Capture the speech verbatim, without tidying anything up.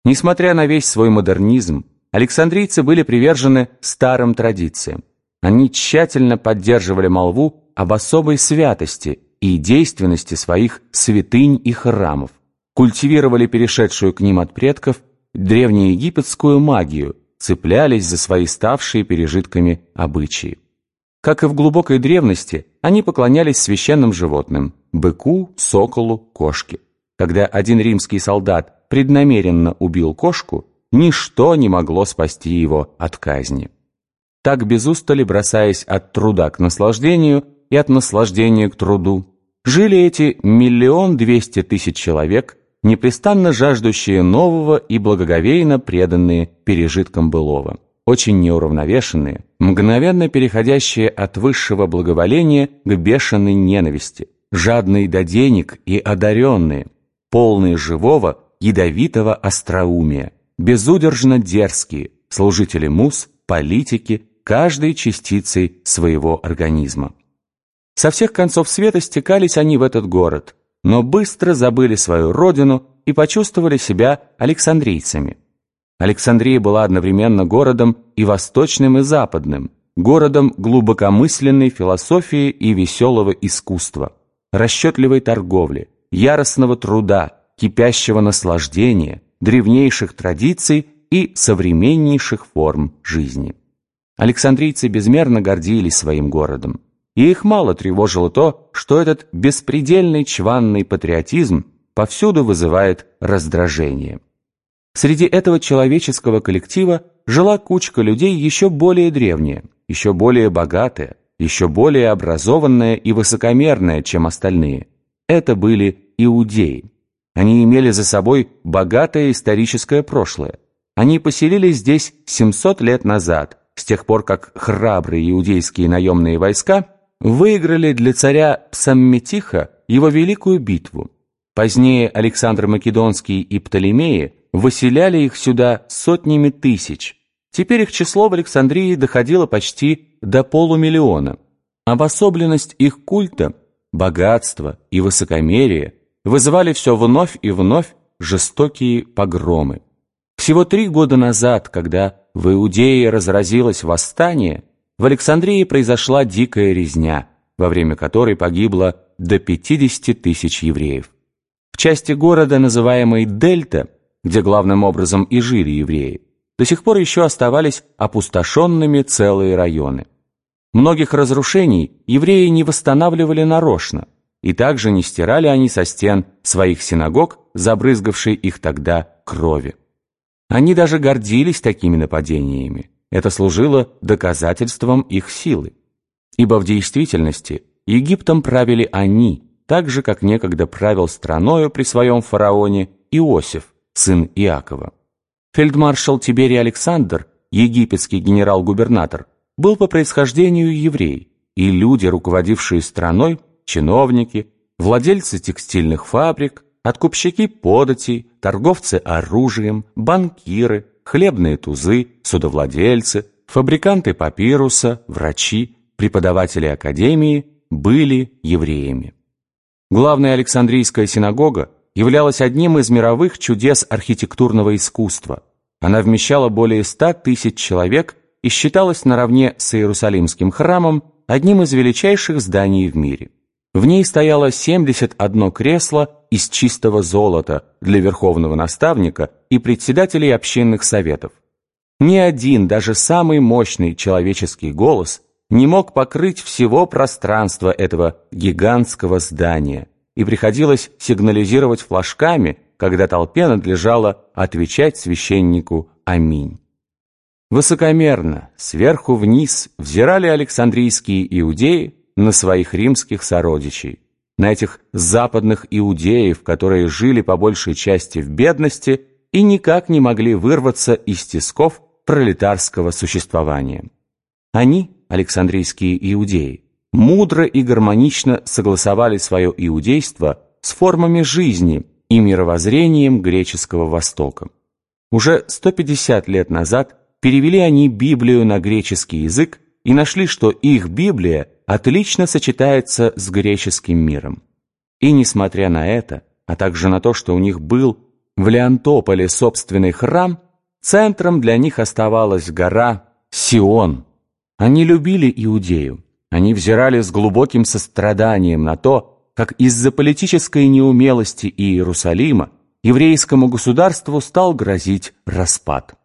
Несмотря на весь свой модернизм, александрийцы были привержены старым традициям. Они тщательно поддерживали молву об особой святости и действенности своих святынь и храмов, культивировали перешедшую к ним от предков древнеегипетскую магию, цеплялись за свои ставшие пережитками обычаи. Как и в глубокой древности, они поклонялись священным животным – быку, соколу, кошке. Когда один римский солдат преднамеренно убил кошку, ничто не могло спасти его от казни. Так без устали, бросаясь от труда к наслаждению и от наслаждения к труду, жили эти миллион двести тысяч человек, непрестанно жаждущие нового и благоговейно преданные пережиткам былого, очень неуравновешенные, мгновенно переходящие от высшего благоволения к бешеной ненависти, жадные до денег и одаренные, полные живого, ядовитого остроумия, безудержно дерзкие, служители муз, политики, каждой частицей своего организма. Со всех концов света стекались они в этот город, но быстро забыли свою родину и почувствовали себя александрийцами. Александрия была одновременно городом и восточным, и западным, городом глубокомысленной философии и веселого искусства, расчетливой торговли, яростного труда, кипящего наслаждения, древнейших традиций и современнейших форм жизни. Александрийцы безмерно гордились своим городом, и их мало тревожило то, что этот беспредельный чванный патриотизм повсюду вызывает раздражение. Среди этого человеческого коллектива жила кучка людей еще более древняя, еще более богатая, еще более образованная и высокомерная, чем остальные. Это были иудеи. Они имели за собой богатое историческое прошлое. Они поселились здесь семьсот лет назад, с тех пор как храбрые иудейские наемные войска выиграли для царя Псамметиха его великую битву. Позднее Александр Македонский и Птолемеи выселяли их сюда сотнями тысяч. Теперь их число в Александрии доходило почти до полумиллиона. Обособленность их культа, богатство и высокомерие вызывали все вновь и вновь жестокие погромы. Всего три года назад, когда в Иудее разразилось восстание, в Александрии произошла дикая резня, во время которой погибло до пятидесяти тысяч евреев. В части города, называемой Дельта, где главным образом и жили евреи, до сих пор еще оставались опустошенными целые районы. Многих разрушений евреи не восстанавливали нарочно, и также не стирали они со стен своих синагог, забрызгавшей их тогда крови. Они даже гордились такими нападениями. Это служило доказательством их силы. Ибо в действительности Египтом правили они, так же, как некогда правил страною при своем фараоне Иосиф, сын Иакова. Фельдмаршал Тиберий Александр, египетский генерал-губернатор, был по происхождению еврей, и люди, руководившие страной, чиновники, владельцы текстильных фабрик, откупщики податей, торговцы оружием, банкиры, хлебные тузы, судовладельцы, фабриканты папируса, врачи, преподаватели академии были евреями. Главная Александрийская синагога являлась одним из мировых чудес архитектурного искусства. Она вмещала более ста тысяч человек и считалась наравне с Иерусалимским храмом одним из величайших зданий в мире. В ней стояло семьдесят одно кресло из чистого золота для верховного наставника и председателей общинных советов. Ни один, даже самый мощный человеческий голос не мог покрыть всего пространства этого гигантского здания, и приходилось сигнализировать флажками, когда толпе надлежало отвечать священнику «Аминь». Высокомерно, сверху вниз, взирали александрийские иудеи на своих римских сородичей, на этих западных иудеев, которые жили по большей части в бедности и никак не могли вырваться из тисков пролетарского существования. Они, александрийские иудеи, мудро и гармонично согласовали свое иудейство с формами жизни и мировоззрением греческого Востока. Уже сто пятьдесят лет назад перевели они Библию на греческий язык и нашли, что их Библия отлично сочетается с греческим миром. И несмотря на это, а также на то, что у них был в Леонтополе собственный храм, центром для них оставалась гора Сион. Они любили Иудею. Они взирали с глубоким состраданием на то, как из-за политической неумелости Иерусалима еврейскому государству стал грозить распад.